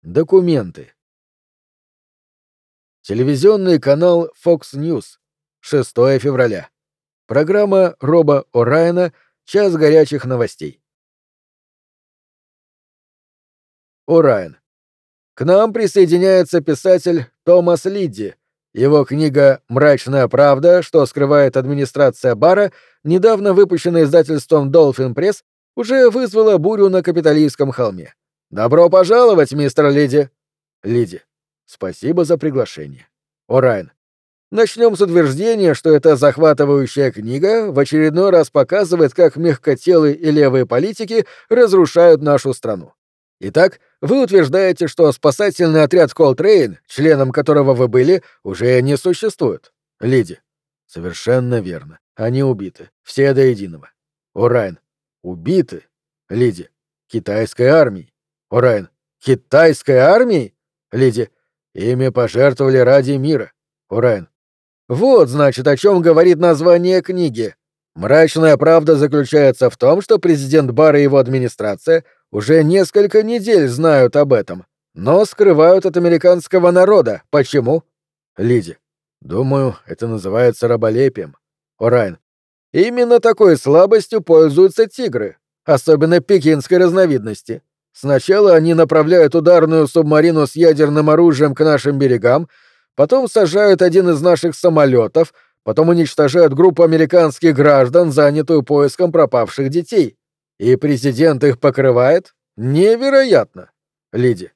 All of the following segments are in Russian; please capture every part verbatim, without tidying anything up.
Документы. Телевизионный канал Fox News. шестое февраля. Программа Роба О'Райена «Час горячих новостей». О'Райен. К нам присоединяется писатель Томас Лидди. Его книга «Мрачная правда. Что скрывает администрация Барра», недавно выпущенная издательством Dolphin Press, уже вызвала бурю на Капитолийском холме. «Добро пожаловать, мистер Лидди!» Лидди. Спасибо за приглашение. О'Райен. Начнем с утверждения, что эта захватывающая книга в очередной раз показывает, как мягкотелые и левые политики разрушают нашу страну. Итак, вы утверждаете, что спасательный отряд Колтрейн, членом которого вы были, уже не существует. Лидди. Совершенно верно. Они убиты. Все до единого. О'Райен. Убиты? Лидди. Китайской армией. О'Райен. Китайской армией? Лидди. Ими пожертвовали ради мира. О'Райен. Вот, значит, о чем говорит название книги. Мрачная правда заключается в том, что президент Барр и его администрация уже несколько недель знают об этом, но скрывают от американского народа. Почему? Лидди. Думаю, это называется раболепием. О'Райен. Именно такой слабостью пользуются тигры, особенно пекинской разновидности. Сначала они направляют ударную субмарину с ядерным оружием к нашим берегам, потом сажают один из наших самолетов, потом уничтожают группу американских граждан, занятую поиском пропавших детей. И президент их покрывает? Невероятно! Лидди.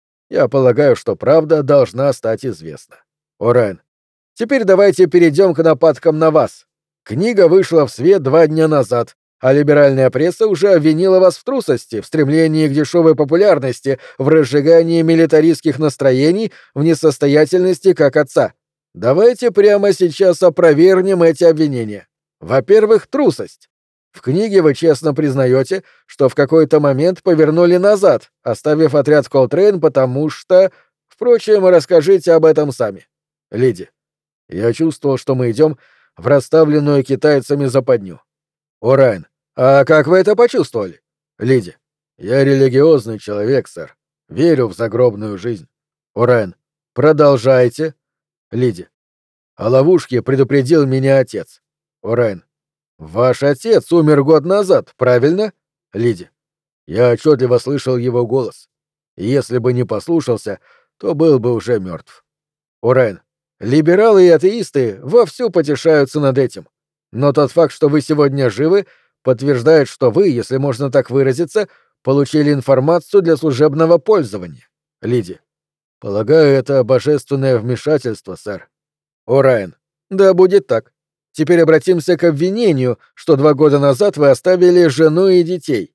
Я полагаю, что правда должна стать известна. О'Райен. Теперь давайте перейдем к нападкам на вас. Книга вышла в свет два дня назад, а либеральная пресса уже обвинила вас в трусости, в стремлении к дешевой популярности, в разжигании милитаристских настроений, в несостоятельности как отца. Давайте прямо сейчас опровергнем эти обвинения. Во-первых, трусость. В книге вы честно признаете, что в какой-то момент повернули назад, оставив отряд Колтрейн, потому что... Впрочем, расскажите об этом сами. Лидди. Я чувствовал, что мы идем в расставленную китайцами западню. О'Райен. А как вы это почувствовали? Лидди. Я религиозный человек, сэр. Верю в загробную жизнь. О'Райен. Продолжайте. Лидди. О ловушке предупредил меня отец. О'Райен. Ваш отец умер год назад, правильно? Лидди. Я отчетливо слышал его голос. И если бы не послушался, то был бы уже мертв. О'Райен. Либералы и атеисты вовсю потешаются над этим. Но тот факт, что вы сегодня живы, подтверждает, что вы, если можно так выразиться, получили информацию для служебного пользования. Лидди. Полагаю, это божественное вмешательство, сэр. О'Райен. Да будет так. Теперь обратимся к обвинению, что два года назад вы оставили жену и детей.